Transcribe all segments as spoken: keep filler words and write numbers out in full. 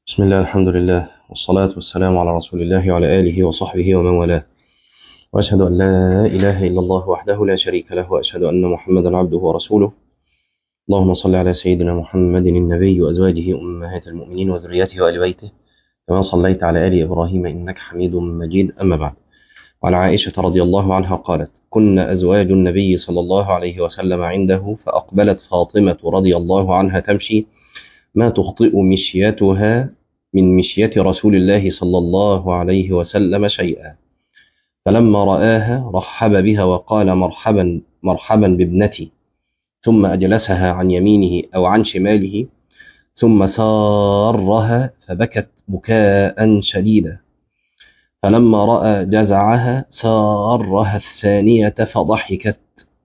بسم الله، الحمد لله، والصلاة والسلام على رسول الله وعلى آله وصحبه ومن والاه. وأشهد أن لا إله إلا الله وحده لا شريك له، وأشهد أن محمدا عبده ورسوله. اللهم صل على سيدنا محمد النبي وأزواجه أمهات المؤمنين وذريته وآل بيته كما صليت على آل إبراهيم إنك حميد مجيد. أما بعد. وعن عائشة رضي الله عنها قالت: كنا أزواج النبي صلى الله عليه وسلم عنده، فأقبلت فاطمة رضي الله عنها تمشي ما تخطئ مشيتها من مشية رسول الله صلى الله عليه وسلم شيئا، فلما رآها رحب بها وقال: مرحبا مرحبا بابنتي، ثم أجلسها عن يمينه أو عن شماله، ثم سارها فبكت بكاء شديدا، فلما رأى جزعها سارها الثانية فضحكت،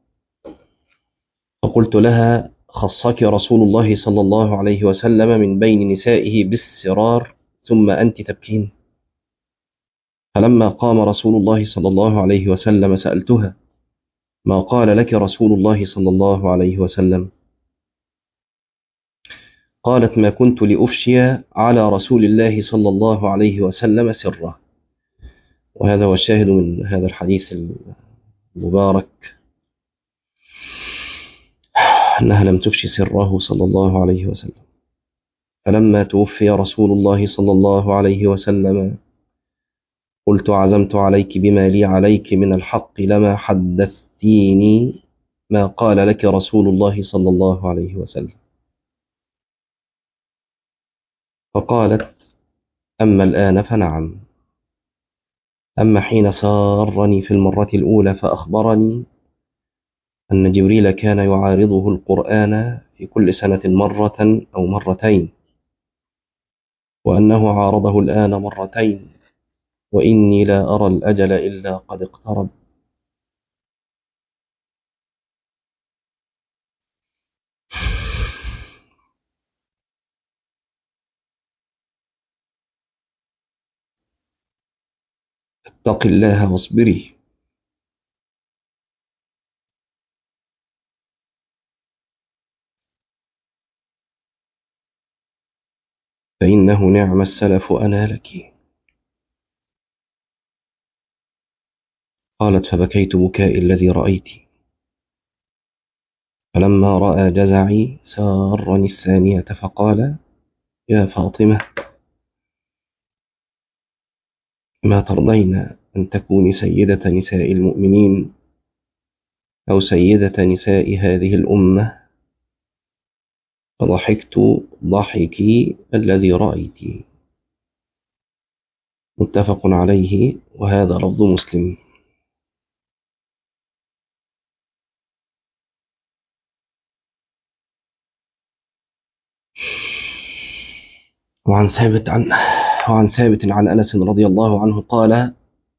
فقلت لها: خصك رسول الله صلى الله عليه وسلم من بين نسائه بالسرار ثم أنت تبكين؟ فلما قام رسول الله صلى الله عليه وسلم سألتها: ما قال لك رسول الله صلى الله عليه وسلم؟ قالت: ما كنت لأفشي على رسول الله صلى الله عليه وسلم سره. وهذا هو الشاهد من هذا الحديث المبارك، أنها لم تفشي سره صلى الله عليه وسلم. فلما توفي رسول الله صلى الله عليه وسلم قلت: عزمت عليك بما لي عليك من الحق لما حدثتيني ما قال لك رسول الله صلى الله عليه وسلم. فقالت: أما الآن فنعم، أما حين سارني في المرة الأولى فأخبرني أن جبريل كان يعارضه القرآن في كل سنة مرة أو مرتين، وأنه عارضه الآن مرتين، وإني لا أرى الأجل إلا قد اقترب. اتق الله واصبري، فإنه نعم السلف أنا لك. قالت: فبكيت بكائي الذي رأيت، فلما رأى جزعي سارني الثانية فقال: يا فاطمة، ما ترضين أن تكوني سيدة نساء المؤمنين أو سيدة نساء هذه الأمة؟ فضحكت ضحكي الذي رأيت. متفق عليه، وهذا لفظ مسلم. وعن ثابت عن وعن ثابت عن أنس رضي الله عنه قال: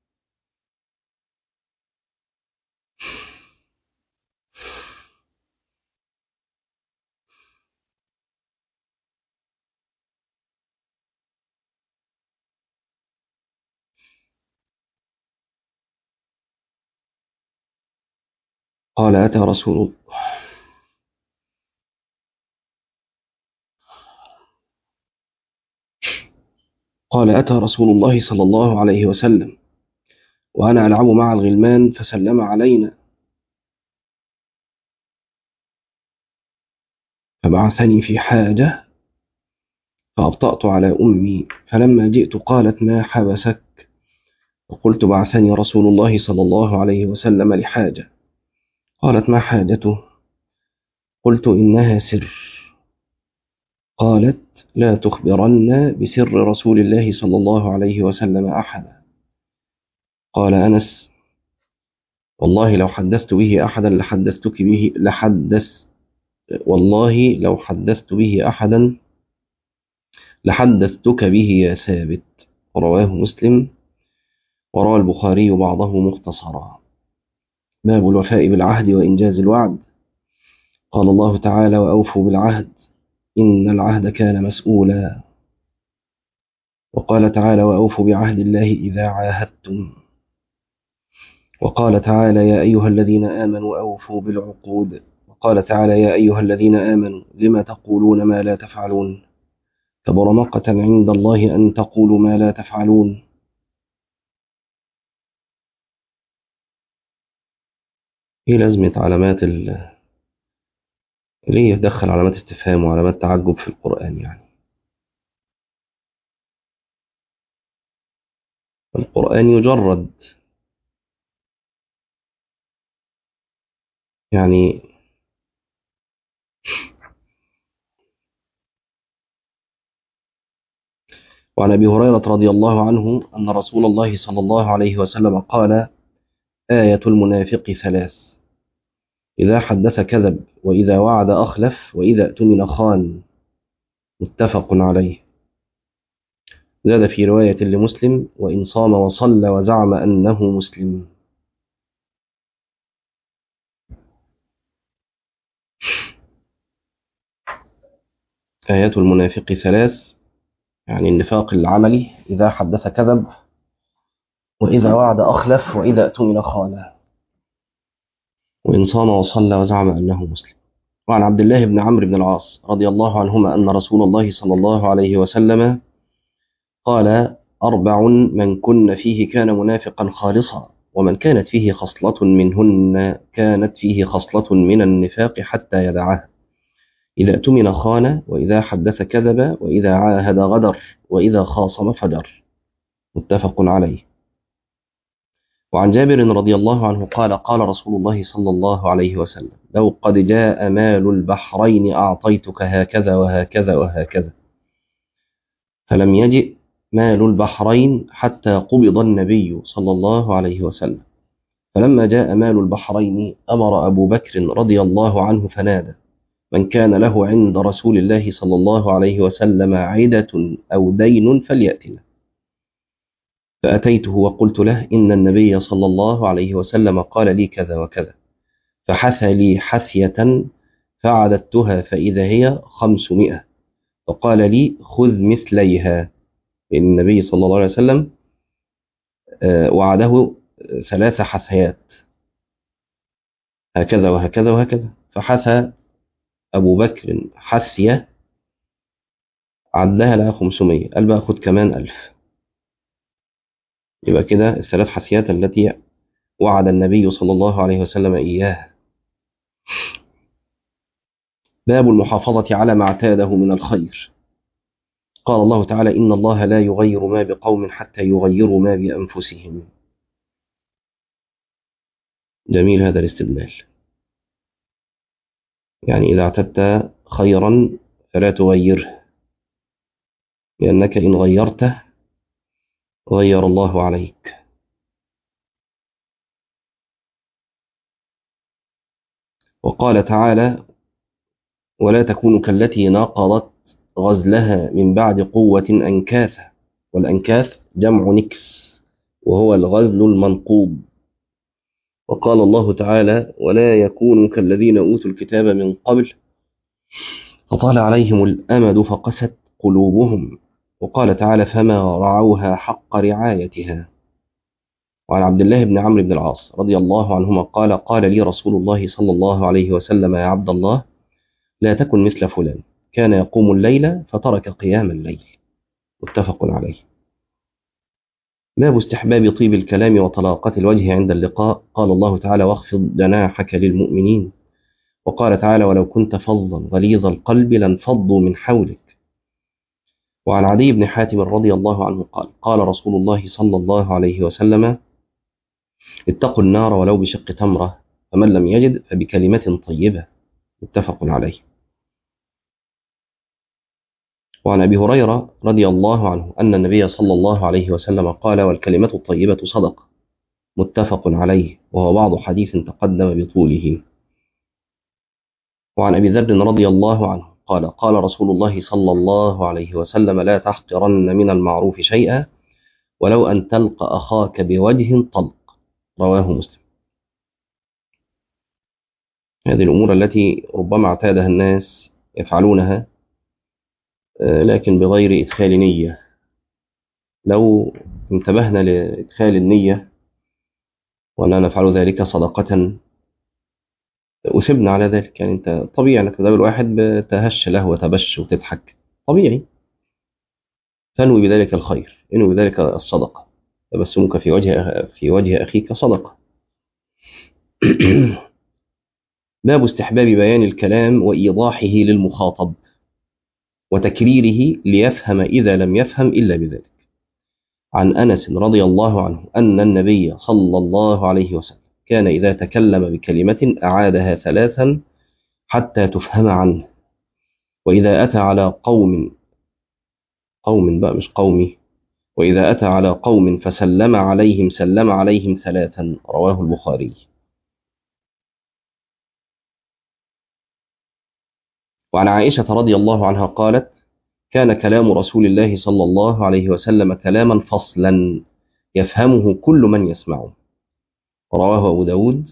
قال أتى رسول قال أتى رسول الله صلى الله عليه وسلم وأنا ألعب مع الغلمان فسلم علينا، فبعثني في حاجة فأبطأت على أمي، فلما جئت قالت: ما حبسك؟ وقلت: بعثني رسول الله صلى الله عليه وسلم لحاجة. قالت: ما حاجته؟ قلت: إنها سر. قالت: لا تخبرن بسر رسول الله صلى الله عليه وسلم أحدا. قال أنس: والله لو حدثت به أحدا لحدثتك به لحدث والله لو حدثت به أحدا لحدثتك به يا ثابت. رواه مسلم، وروى البخاري بعضه مختصرا. باب الوفاء بالعهد وإنجاز الوعد. قال الله تعالى: وأوفوا بالعهد إن العهد كان مسؤولا. وقال تعالى: وأوفوا بعهد الله إذا عاهدتم. وقال تعالى: يا أيها الذين آمنوا أوفوا بالعقود. وقال تعالى: يا أيها الذين آمنوا لم تقولون ما لا تفعلون كبر مقتا عند الله أن تقولوا ما لا تفعلون. إيه لازمة علامات ال... ليه يدخل علامات استفهام وعلامات تعجب في القرآن؟ يعني القرآن يجرد، يعني وعن أبي هريرة رضي الله عنه أن رسول الله صلى الله عليه وسلم قال: آية المنافق ثلاث: إذا حدث كذب، وإذا وعد أخلف، وإذا اؤتمن خان. متفق عليه. زاد في رواية لمسلم: وإن صام وصلى وزعم أنه مسلم. آيات المنافق ثلاث، يعني النفاق العملي: إذا حدث كذب، وإذا وعد أخلف، وإذا اؤتمن خان، وإن صام وصلى وزعم أنه مسلم. وعن عبد الله بن عمرو بن العاص رضي الله عنهما أن رسول الله صلى الله عليه وسلم قال: أربع من كن فيه كان منافقا خالصا، ومن كانت فيه خصلة منهن كانت فيه خصلة من النفاق حتى يدعها: إذا اؤتمن خان، وإذا حدث كذب، وإذا عاهد غدر، وإذا خاصم فجر. متفق عليه. وعن جابر رضي الله عنه قال: قال رسول الله صلى الله عليه وسلم: لو قد جاء مال البحرين أعطيتك هكذا وهكذا وهكذا، فلم يجئ مال البحرين حتى قبض النبي صلى الله عليه وسلم. فلما جاء مال البحرين أمر أبو بكر رضي الله عنه فنادى: من كان له عند رسول الله صلى الله عليه وسلم عدة أو دين فليأتنا. فأتيته وقلت له: إن النبي صلى الله عليه وسلم قال لي كذا وكذا. فحثى لي حثية فعددتها فإذا هي خمسمائة، فقال لي: خذ مثليها. النبي صلى الله عليه وسلم وعده ثلاث حثيات، هكذا وهكذا وهكذا. فحثى أبو بكر حثية عدها لها خمسمائة، قال بقى خد كمان ألف. يبقى كده الثلاث حثيات التي وعد النبي صلى الله عليه وسلم إياها. باب المحافظة على ما اعتاده من الخير. قال الله تعالى: إن الله لا يغير ما بقوم حتى يغيروا ما بأنفسهم. جميل هذا الاستدلال. يعني إذا اعتدت خيرا فلا تغيره، لأنك إن غيرته غير الله عليك. وقال تعالى: ولا تكونوا كالتي نقضت غزلها من بعد قوة أنكاثا. والأنكاث جمع نكس، وهو الغزل المنقوض. وقال الله تعالى: ولا يكونوا كالذين أوتوا الكتاب من قبل فطال عليهم الأمد فقست قلوبهم. وقال تعالى: فما رعوها حق رعايتها. وعن عبد الله بن عمرو بن العاص رضي الله عنهما قال: قال لي رسول الله صلى الله عليه وسلم: يا عبد الله، لا تكن مثل فلان، كان يقوم الليل فترك قيام الليل. متفق عليه. باب استحباب طيب الكلام وطلاقة الوجه عند اللقاء. قال الله تعالى: واخفض جناحك للمؤمنين. وقال تعالى: ولو كنت فظا غليظ القلب لانفضوا من حولك. وعن عدي بن حاتم رضي الله عنه قال: قال رسول الله صلى الله عليه وسلم: اتقوا النار ولو بشق تمرة، فمن لم يجد فبكلمة طيبة. متفق عليه. وعن أبي هريرة رضي الله عنه أن النبي صلى الله عليه وسلم قال: والكلمة الطيبة صدقة. متفق عليه، وهو بعض حديث تقدم بطوله. وعن أبي ذر رضي الله عنه قال: قال رسول الله صلى الله عليه وسلم: لا تحقرن من المعروف شيئا ولو أن تلقى أخاك بوجه طلق. رواه مسلم. هذه الأمور التي ربما اعتادها الناس يفعلونها لكن بغير إدخال نية. لو انتبهنا لإدخال النية وأننا نفعل ذلك صدقة أثبنا على ذلك. يعني أنت طبيعي أنك تقابل واحد بتهش له وتبش وتضحك، طبيعي. فانوي بذلك الخير، انوي بذلك الصدقة. تبسمك في وجه في وجه أخيك صدقة. باب استحباب بيان الكلام وإيضاحه للمخاطب وتكريره ليفهم إذا لم يفهم إلا بذلك. عن أنس رضي الله عنه أن النبي صلى الله عليه وسلم كان إذا تكلم بكلمة أعادها ثلاثا حتى تفهم عنه، وإذا أتى على قوم قوم بقى مش قومي وإذا أتى على قوم فسلم عليهم سلم عليهم ثلاثا. رواه البخاري. وعن عائشة رضي الله عنها قالت: كان كلام رسول الله صلى الله عليه وسلم كلاما فصلا يفهمه كل من يسمعه. رواه أبو داود.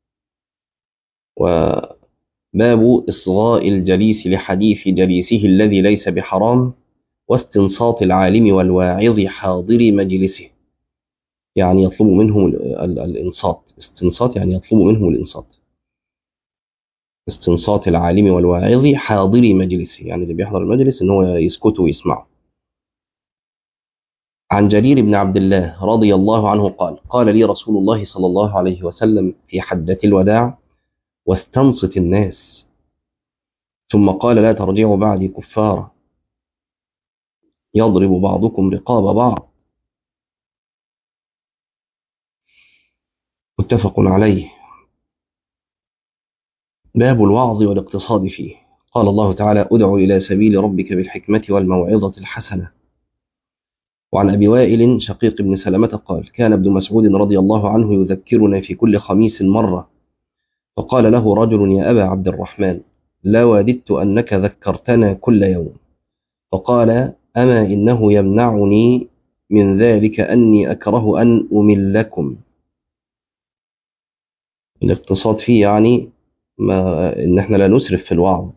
وباب إصغاء الجليس لحديث جليسه الذي ليس بحرام، واستنصات العالم والواعظ حاضر مجلسه، يعني يطلب منهم الإنصات. استنصات يعني يطلب منهم الإنصات. استنصات العالم والواعظ حاضر مجلسه، يعني اللي بيحضر المجلس إن هو يسكت ويسمع. عن جرير بن عبد الله رضي الله عنه قال: قال لي رسول الله صلى الله عليه وسلم في حجة الوداع: واستنصت الناس. ثم قال: لا ترجعوا بعدي كفارا يضرب بعضكم رقاب بعض. متفق عليه. باب الوعظ والاقتصاد فيه. قال الله تعالى: ادع إلى سبيل ربك بالحكمة والموعظة الحسنة. وعن أبي وائل شقيق بن سلمة قال: كان ابن مسعود رضي الله عنه يذكرنا في كل خميس مرة، فقال له رجل: يا أبا عبد الرحمن، لا وددت أنك ذكرتنا كل يوم. فقال: أما إنه يمنعني من ذلك أني أكره أن أملكم. الاقتصاد فيه يعني ما إن إحنا لا نسرف في الوعظ،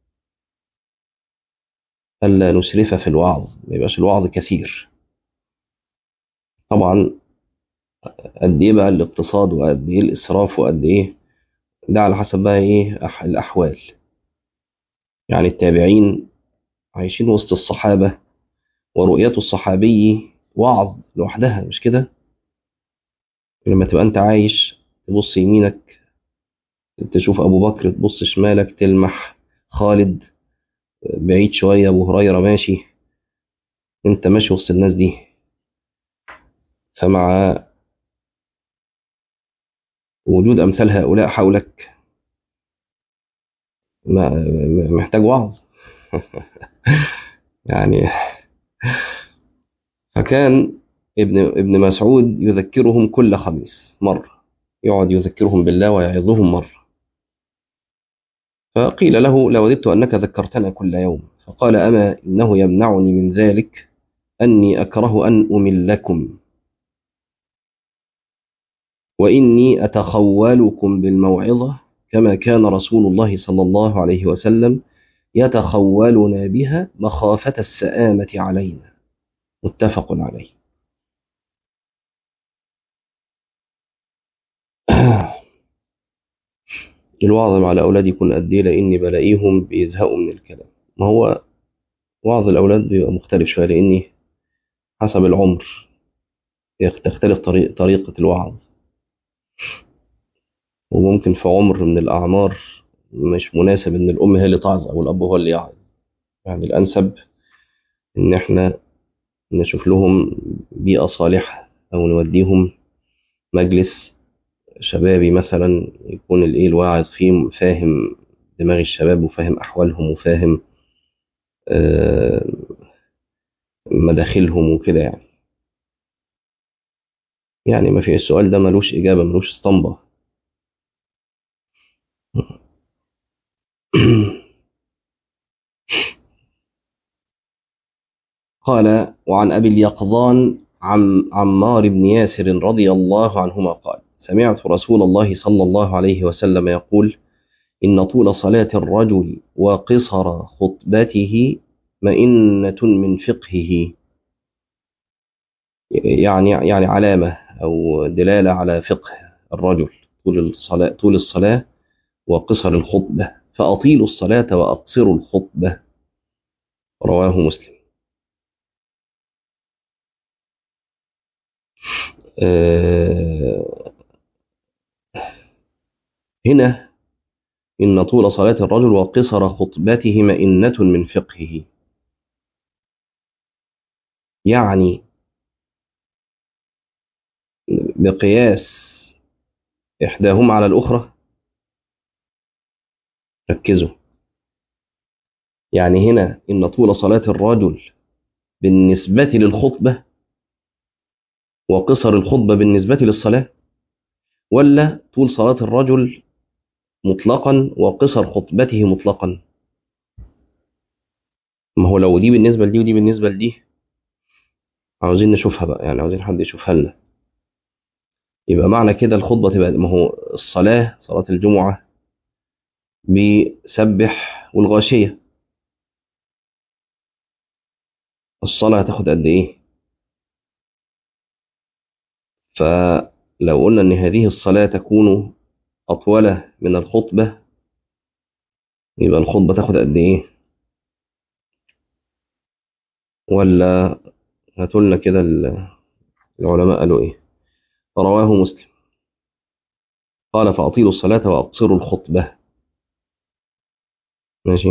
ألا نسرف في الوعظ، ما يبقاش الوعظ كثير. طبعا قد إيه بقى الاقتصاد وقد إيه الإسراف وقد إيه ده على حسب بقى إيه أح- الأحوال. يعني التابعين عايشين وسط الصحابة، ورؤية الصحابي وعظ لوحدها، مش كده؟ لما تبقى أنت عايش تبص يمينك تشوف أبو بكر، تبص شمالك تلمح خالد، بعيد شوية أبو هريرة ماشي، أنت ماشي وسط الناس دي. فمع وجود أمثال هؤلاء حولك ما محتاج وعظ. يعني فكان ابن ابن مسعود يذكرهم كل خميس مرة، يقعد يذكرهم بالله ويعظهم مرة. فقيل له: لوددت أنك ذكرتنا كل يوم. فقال: أما إنه يمنعني من ذلك أني أكره أن أملكم، وإني أتخولكم بالموعظة كما كان رسول الله صلى الله عليه وسلم يتخولنا بها مخافة السآمة علينا. متفق عليه. الوعظ مع الأولاد يكون قد إيه؟ لأني بلاقيهم بيزهقوا من الكلام. ما هو وعظ الأولاد بيبقى مختلف شوية، لأني حسب العمر يخ- تختلف طريق طريقة الوعظ. وممكن في عمر من الأعمار مش مناسب إن الأم هي اللي تعظ أو الأب هو اللي يعظ. يعني الأنسب إن إحنا نشوف لهم بيئة صالحة، أو نوديهم مجلس شبابي مثلا، يكون الإيه الواعظ فيه فاهم دماغ الشباب وفاهم أحوالهم وفاهم آه، مداخلهم وكده يعني. يعني ما في السؤال ده ملوش إجابة، ملوش اسطمبة. قال: وعن أبي اليقظان عم عمار بن ياسر رضي الله عنهما قال: سمعت رسول الله صلى الله عليه وسلم يقول: إن طول صلاة الرجل وقصر خطبته مئنة من فقهه. يعني يعني علامة أو دلالة على فقه الرجل، طول الصلاة طول الصلاة وقصر الخطبة، فأطيلوا الصلاة وأقصروا الخطبة. رواه مسلم. آه، هنا إن طول صلاة الرجل وقصر خطبته مئنة من فقهه. يعني بقياس إحداهما على الأخرى. ركزوا. يعني هنا إن طول صلاة الرجل بالنسبة للخطبة وقصر الخطبة بالنسبة للصلاة، ولا طول صلاة الرجل مطلقا وقصر خطبته مطلقا؟ ما هو لو دي بالنسبة لدي ودي بالنسبة لدي، عاوزين نشوفها بقى، يعني عاوزين حد يشوفها لنا. يبقى معنى كده الخطبة تبقى، ما هو الصلاة صلاة الجمعة بسبح والغاشية، الصلاة هتاخد قد إيه؟ فلو قلنا إن هذه الصلاة تكون أطول من الخطبة، يبقى الخطبة تاخد قد إيه؟ ولا هاتولنا كده العلماء قالوا إيه؟ رواه مسلم قال فأطيلوا الصلاة وأقصروا الخطبة. ماشي.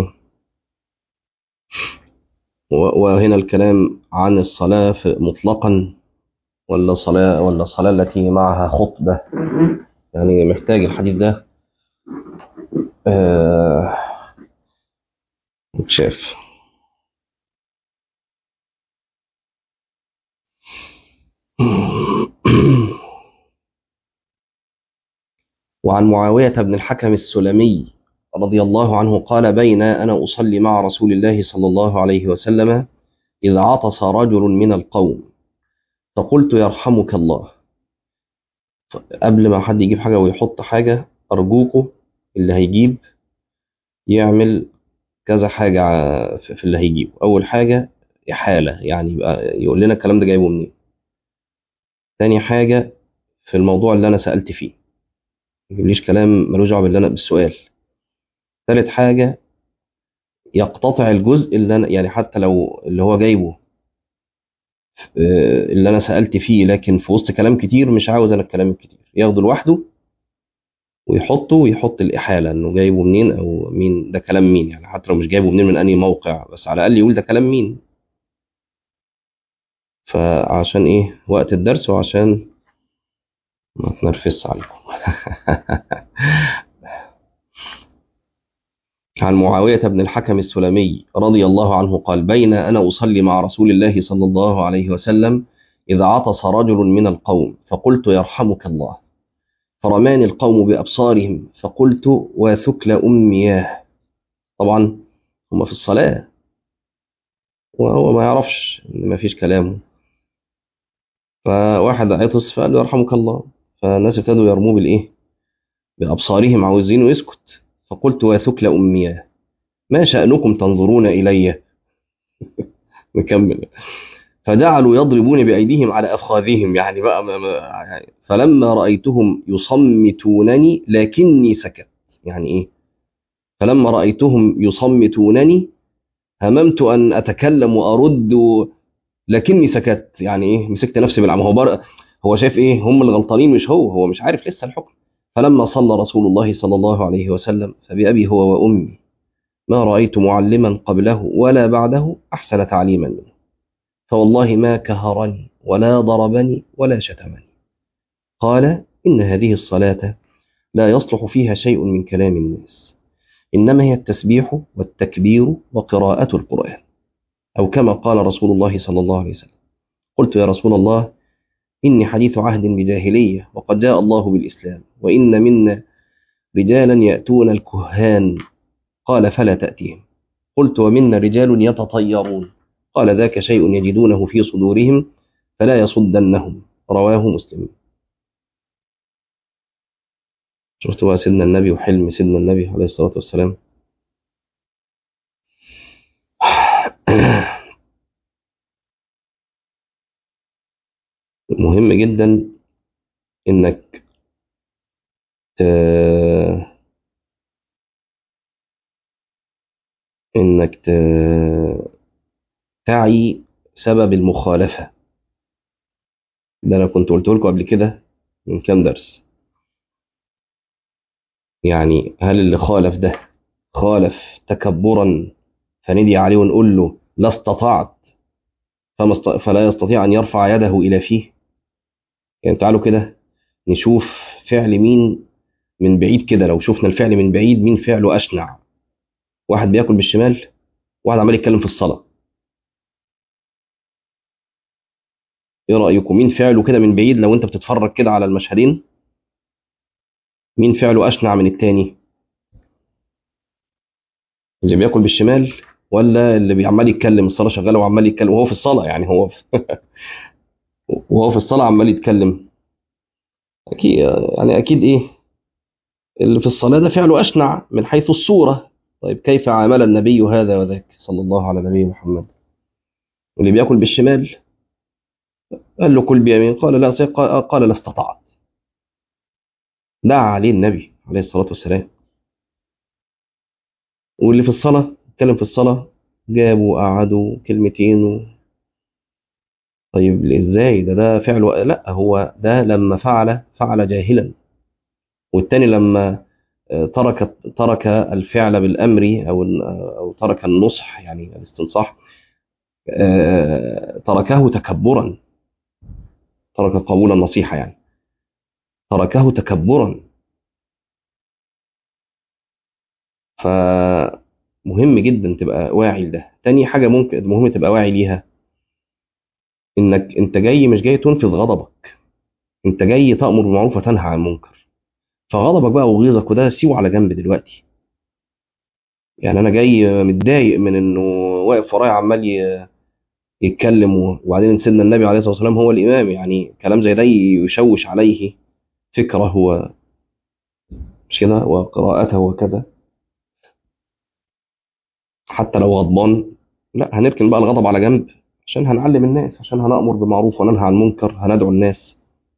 و- وهنا الكلام عن الصلاة في- مطلقا، ولا صلاة ولا الصلاة التي معها خطبة؟ يعني محتاج الحديث ده آه متشاف. وعن معاوية بن الحكم السلمي رضي الله عنه قال بين أنا أصلي مع رسول الله صلى الله عليه وسلم إذ عطس رجل من القوم فقلت يرحمك الله. قبل ما حد يجيب حاجة ويحط حاجة، أرجوكوا اللي هيجيب يعمل كذا حاجة ع- في في اللي هيجيبه. أول حاجة إحالة، يعني يبقى يقول لنا الكلام ده جايبه منين. تاني حاجة في الموضوع اللي أنا سألت فيه، ما يجيبليش كلام ملوش دعوة باللي أنا بالسؤال. تالت حاجة يقتطع الجزء اللي أنا، يعني حتى لو اللي هو جايبه آه، اللي أنا سألت فيه لكن في وسط كلام كتير مش عاوز أنا الكلام الكتير، ياخده لوحده ويحطه ويحط الإحالة إنه جايبه منين أو مين ده كلام مين، يعني حتى لو مش جايبه منين من أي موقع بس على الأقل يقول ده كلام مين. فعشان إيه وقت الدرس وعشان ما تنرفزش عليكم. عن معاوية بن الحكم السلمي رضي الله عنه قال بين أنا أصلي مع رسول الله صلى الله عليه وسلم إذا عطس رجل من القوم فقلت يرحمك الله، فرماني القوم بأبصارهم فقلت وثكل أمياه. طبعا هم في الصلاة وهو ما يعرفش إن ما فيش كلامه، فواحد عطس فقال له يرحمك الله، فالناس ابتدوا يرموه بالإيه؟ بأبصارهم عاوزينه يسكت. فقلت وثكل أمياه ما شأنكم تنظرون إلي؟ مكمل. فجعلوا يضربون بأيديهم على أفخاذهم، يعني بقى ما ما يعني فلما رأيتهم يصمتونني لكني سكت. يعني إيه؟ فلما رأيتهم يصمتونني هممت أن أتكلم وأرد لكني سكت. يعني إيه؟ مسكت نفسي بالعمى. هو بر... هو شايف إيه؟ هم الغلطانين مش هو، هو مش عارف لسه الحكم. فلما صلى رسول الله صلى الله عليه وسلم فبأبي هو وأمي ما رأيت معلما قبله ولا بعده أحسن تعليما منه، فوالله ما كهرني ولا ضربني ولا شتمني. قال إن هذه الصلاة لا يصلح فيها شيء من كلام الناس، إنما هي التسبيح والتكبير وقراءة القرآن، أو كما قال رسول الله صلى الله عليه وسلم. قلت يا رسول الله إني حديث عهد بجاهلية وقد جاء الله بالإسلام وإن منا رجالا يأتون الكهان. قال فلا تأتيهم. قلت ومنا رجال يتطيرون. قال ذاك شيء يجدونه في صدورهم فلا يصدنهم. رواه مسلم. شفت بقى سيدنا النبي وحلم سيدنا النبي عليه الصلاة والسلام. مهم جدا انك ت... انك ت... تعي سبب المخالفة. ده انا كنت قلت لكم قبل كده من كام درس. يعني هل اللي خالف ده خالف تكبرا فندي عليه ونقول له لا استطعت فما است... فلا يستطيع ان يرفع يده الى فيه؟ يعني تعالوا كده نشوف فعل مين من بعيد كده. لو شفنا الفعل من بعيد مين فعله اشنع؟ واحد بياكل بالشمال، واحد عمال يتكلم في الصلاة. ايه رأيكم مين فعله كده من بعيد لو انت بتتفرج كده على المشهدين؟ مين فعله اشنع من التاني؟ اللي بياكل بالشمال ولا اللي بيعمال يتكلم الصلاة شغالة وعمال يتكلم وهو في الصلاة؟ يعني هو في وهو في الصلاة عمال يتكلم. اكيد يعني اكيد ايه اللي في الصلاة ده فعله اشنع من حيث الصورة. طيب كيف عامل النبي هذا وذاك صلى الله على نبي محمد؟ اللي بياكل بالشمال قال له كل بيمين، قال لا سيق- قال لا استطعت. دعا عليه النبي عليه الصلاة والسلام. واللي في الصلاة اتكلم في الصلاة، جابوا قعدوا كلمتين و... طيب ازاي ده ده فعله؟ لا، هو ده لما فعل فعل جاهلا، والتاني لما آه، ترك ترك الفعل بالامر او او ترك النصح يعني الاستنصاح، آه، تركه تكبرا، ترك قبول النصيحة يعني تركه تكبرا. فمهم جدا تبقى واعي لده. تاني حاجة ممكن مهم تبقى واعي ليها، انك انت جاي مش جاي تنفذ غضبك، انت جاي تأمر بالمعروف وتنهى عن المنكر. فغضبك بقى وغيظك وده سيبه على جنب دلوقتي. يعني انا جاي متضايق من انه واقف ورايا عمال ي- يتكلم، وبعدين سيدنا النبي عليه الصلاة والسلام هو الإمام، يعني كلام زي ده يشوش عليه فكره هو، مش كده؟ وقراءته وكذا. حتى لو غضبان، لا هنركن بقى الغضب على جنب عشان هنعلم الناس، عشان هنأمر بالمعروف وننهى عن المنكر، هندعو الناس.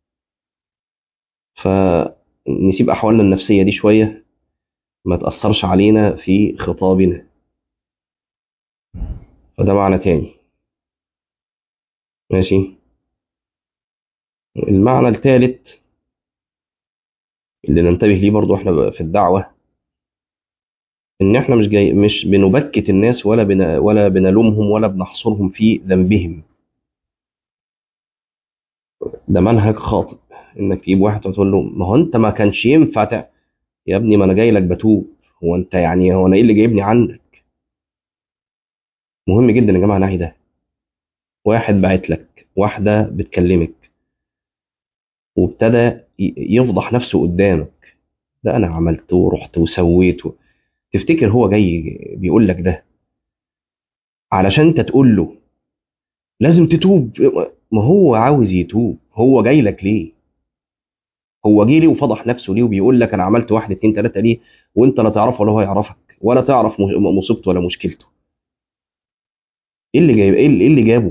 فنسيب أحوالنا النفسية دي شوية ما تأثرش علينا في خطابنا. فده معنى تاني. ماشي. المعنى الثالث اللي ننتبه ليه برضو احنا بقى في الدعوة، ان احنا مش جاي مش بنبكت الناس ولا بن ولا بنلومهم ولا بنحصرهم في ذنبهم. ده منهج خاطئ، انك تجيب واحد وتقول له ما هو انت ما كانش ينفع تع... يا ابني ما انا جاي لك بتوب. هو انت يعني هو انا ايه اللي جايبني عندك؟ مهم جدا يا جماعه نعي ده. واحد باعت لك، واحده بتكلمك، وابتدى ي- يفضح نفسه قدامك، ده انا عملت ورحت وسويت و... تفتكر هو جاي بيقول لك ده علشان انت تقول له لازم تتوب؟ ما هو عاوز يتوب، هو جاي لك ليه؟ هو جه ليه وفضح نفسه ليه وبيقول لك انا عملت واحد اتنين تلاته ليه؟ وانت لا تعرفه ولا هو يعرفك ولا تعرف م- مصيبته ولا مشكلته. ايه اللي جايب ايه اللي إيه اللي جابه؟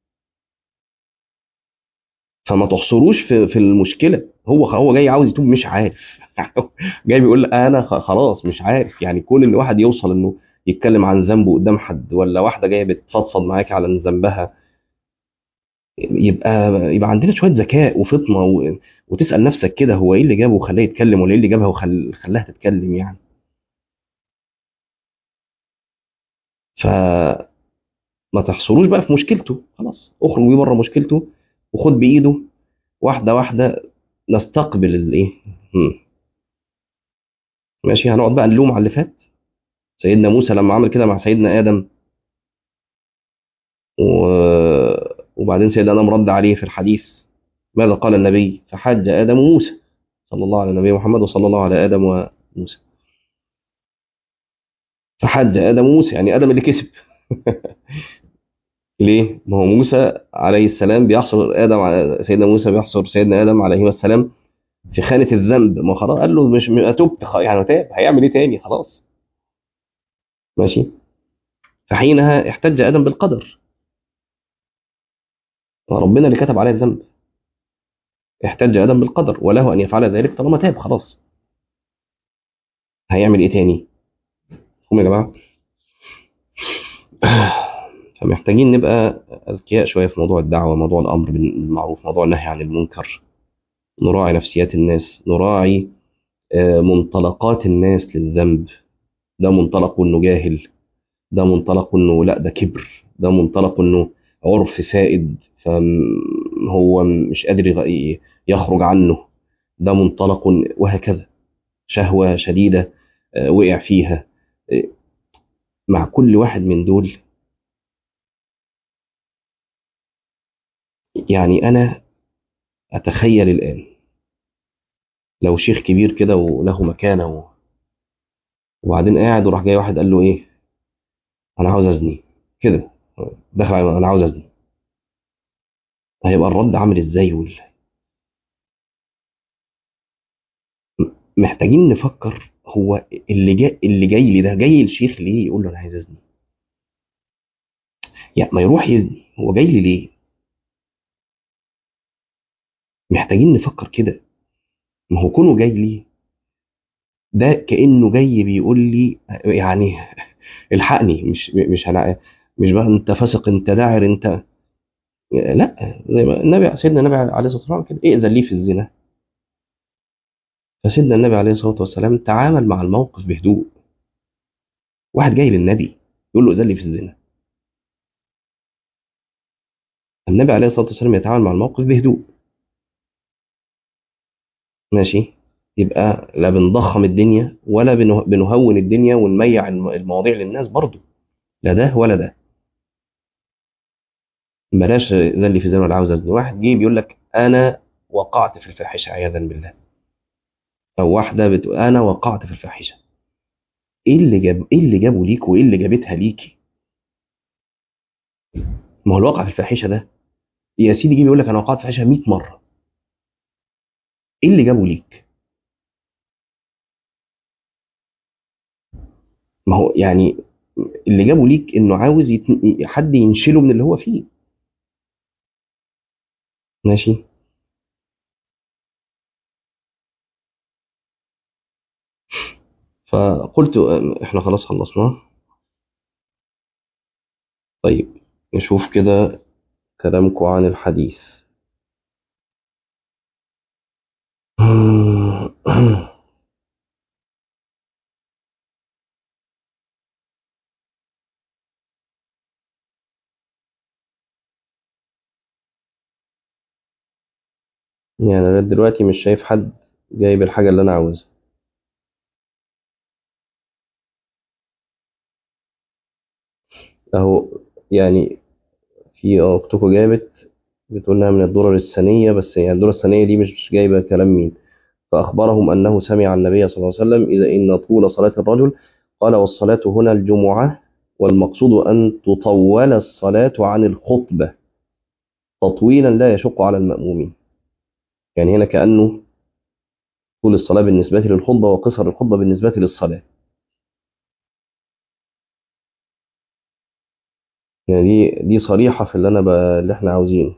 فما تحصروش في في المشكله. هو هو جاي عاوز يتوب مش عارف. جاي بيقول لك انا خ- خلاص مش عارف. يعني كون ان واحد يوصل انه يتكلم عن ذنبه قدام حد، ولا واحده جايه بتفضفض معاك على ذنبها، يبقى يبقى عندنا شويه ذكاء وفطنه و... وتسال نفسك كده هو ايه اللي جابه وخلاه يتكلم، ولا ايه اللي جابها وخلاها تتكلم يعني. فما تحصروش بقى في مشكلته، خلاص اخرج بيه بره مشكلته وخد بايده واحده واحده نستقبل الايه. هم. ماشي. هنقعد بقى نلوم على اللي فات. سيدنا موسى لما عمل كده مع سيدنا آدم و... وبعدين سيدنا آدم رد عليه في الحديث. ماذا قال النبي؟ فحج آدم موسى. صلى الله على نبي محمد وصلى الله على آدم وموسى. فحج آدم موسى يعني آدم اللي كسب. ليه؟ ما هو موسى عليه السلام بيحصر آدم على سيدنا موسى، بيحصر سيدنا آدم عليه السلام في خانة الذنب. ما خلاص قال له مش م- تبت خ- يعني تاب، هيعمل ايه تاني؟ خلاص. ماشي. فحينها احتج آدم بالقدر، ربنا اللي كتب عليه الذنب. احتج آدم بالقدر وله أن يفعل ذلك طالما تاب خلاص. هيعمل إيه تاني؟ هم يا جماعة. فمحتاجين نبقى أذكياء شوية في موضوع الدعوة، موضوع الأمر بالمعروف، موضوع النهي عن المنكر. نراعي نفسيات الناس، نراعي آه، منطلقات الناس للذنب. ده منطلق إنه جاهل، ده منطلق إنه لا ده كبر، ده منطلق إنه عرف سائد فهو مش قادر يغ- يخرج عنه، ده منطلق، وهكذا. شهوة شديدة آه، وقع فيها. آه، مع كل واحد من دول، يعني أنا أتخيل الآن لو شيخ كبير كده وله مكانة و- وبعدين قاعد وراح جاي واحد قال له إيه، أنا عاوز أزني كده، دخل على أنا عاوز أزني، هيبقى الرد عامل إزاي؟ وال- محتاجين نفكر. هو اللي جاي اللي جاي لي ده جاي الشيخ ليه يقول له أنا عايز أزني؟ يعني ما يروح يزني، هو جاي لي ليه؟ محتاجين نفكر كده. ما هو كونه جاي لي ده كأنه جاي بيقول لي يعني الحقني، مش مش انا، مش بقى انت فاسق، انت داعر، انت لا. زي ما النبي سيدنا النبي عليه الصلاه والسلام كده، ائذن لي في الزنا. فسيدنا النبي عليه الصلاه والسلام تعامل مع الموقف بهدوء. واحد جاي للنبي يقول له ائذن لي في الزنا، النبي عليه الصلاه والسلام يتعامل مع الموقف بهدوء. ماشي. يبقى لا بنضخم الدنيا ولا بنه- بنهون الدنيا ونميع الم- المواضيع للناس برضو، لا ده ولا ده. بلاش ائذن لي في الزنا ولا عاوز ازني. واحد جه بيقول لك انا وقعت في الفاحشه عياذا بالله، او واحده بتقول انا وقعت في الفاحشه. ايه اللي جاب ايه اللي جابه ليك وايه اللي جابتها ليكي؟ ما هو الواقع في الفاحشه ده، يا سيدي جه بيقول لك انا وقعت في الفاحشه مية مره، ايه اللي جابه ليك؟ ما هو يعني اللي جابه ليك انه عاوز يت... حد ينشله من اللي هو فيه. ماشي. فقلت أم، احنا خلاص خلصنا. طيب نشوف كده كلامكم عن الحديث. يعني لغايه دلوقتي مش شايف حد جايب الحاجه اللي انا عاوزها. اهو يعني في اه اختكم جابت بتقول انها من الدرر الثانيه، بس يعني الدرر الثانيه دي مش مش جايبه كلام مين. فاخبرهم انه سمع النبي صلى الله عليه وسلم اذا ان طول صلاه الرجل، قال والصلاه هنا الجمعه، والمقصود ان تطول الصلاه عن الخطبه تطويلا لا يشق على المامومين. يعني هنا كانه طول الصلاه بالنسبه للخطبه وقصر الخطبه بالنسبه للصلاه. يعني دي دي صريحه في اللي انا ب... اللي احنا عاوزينه.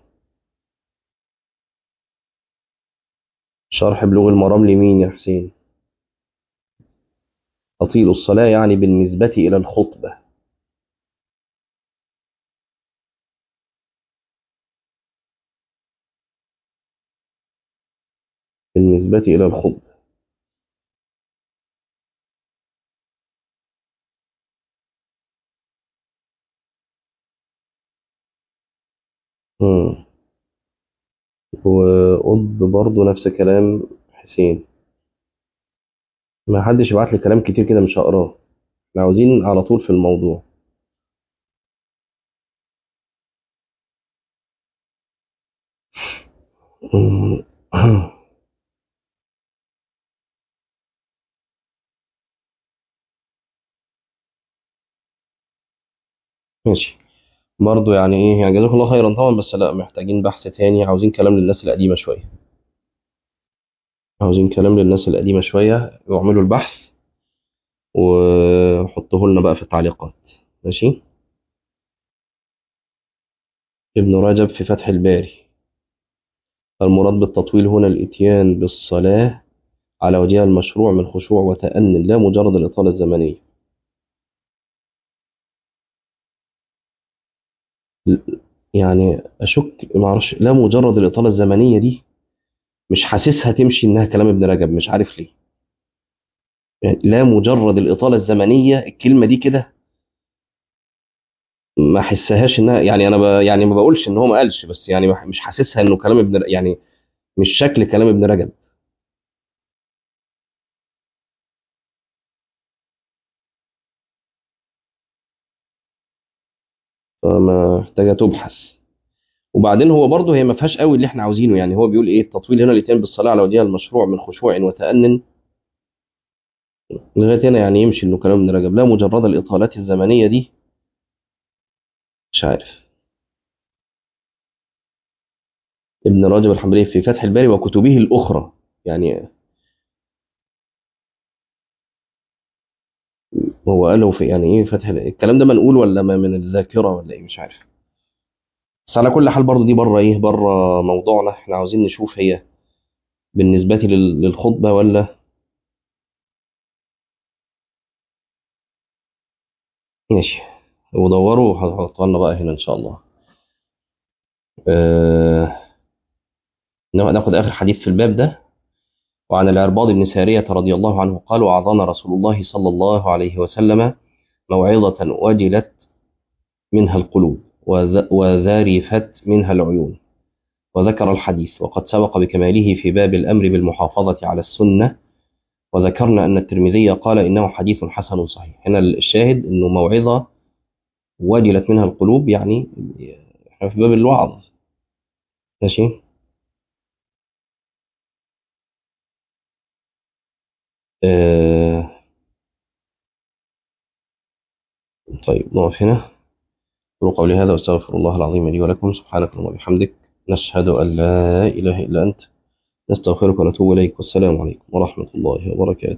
شرح بلوغ المرام لمين يا حسين؟ تطيل الصلاة يعني بالنسبة إلى الخطبة. بالنسبة إلى الخطبة. مم. وقض برضو نفس كلام حسين. ما حدش يبعت لي كلام كتير كده مش هقراه، احنا عاوزين على طول في الموضوع. مم. ماشي. برضو يعني ايه، يعني جزاك الله خيرا طبعا، بس لا محتاجين بحث تاني، عاوزين كلام للناس القديمة شوية. عاوزين كلام للناس القديمة شوية يعملوا البحث وحطوه لنا بقى في التعليقات. ماشي. ابن رجب في فتح الباري، المراد بالتطويل هنا الإتيان بالصلاة على وجهها المشروع من خشوع وتأني، لا مجرد الإطالة الزمنية. يعني أشك، ما أعرفش، لا مجرد الإطالة الزمنية دي مش حاسسها تمشي إنها كلام ابن رجب، مش عارف ليه. يعني لا مجرد الإطالة الزمنية، الكلمة دي كده ما أحسهاش إنها، يعني أنا ب... يعني ما بقولش إن هو ما قالش، بس يعني ما- مش حاسسها إنه كلام ابن ر- يعني مش شكل كلام ابن رجب. فما محتاجة تبحث. وبعدين هو برضه هي ما فيهاش قوي اللي احنا عاوزينه، يعني هو بيقول ايه التطويل هنا الاتيان بالصلاه على وجهها المشروع من خشوع وتأنن. لغايه هنا يعني يمشي انه كلام ابن رجب، لا مجرد الاطالات الزمنيه دي مش عارف. ابن رجب الحنبلي في فتح الباري وكتبه الاخرى، يعني هو قاله في يعني ايه فتح ال- الكلام ده منقول ولا ما من الذاكره ولا ايه، مش عارف. بس على كل حال برضه دي بره ايه، بره موضوعنا، احنا عاوزين نشوف هي بالنسبه لل- للخطبه ولا. ماشي. ودوروا وهحطها لنا بقى هنا ان شاء الله. آه... ناخد اخر حديث في الباب ده. وعن العرباض بن سارية رضي الله عنه قال وعظنا رسول الله صلى الله عليه وسلم موعظة وجلت منها القلوب وذ- وذرفت منها العيون. وذكر الحديث وقد سبق بكماله في باب الأمر بالمحافظة على السنة. وذكرنا أن الترمذي قال إنه حديث حسن صحيح. هنا الشاهد أنه موعظة وجلت منها القلوب، يعني احنا في باب الوعظ. ماشي. آه طيب نقف هنا. أقول قولي هذا وأستغفر الله العظيم لي ولكم. سبحانك اللهم وبحمدك، نشهد أن لا إله إلا أنت، نستغفرك ونتوب إليك. والسلام عليكم ورحمة الله وبركاته.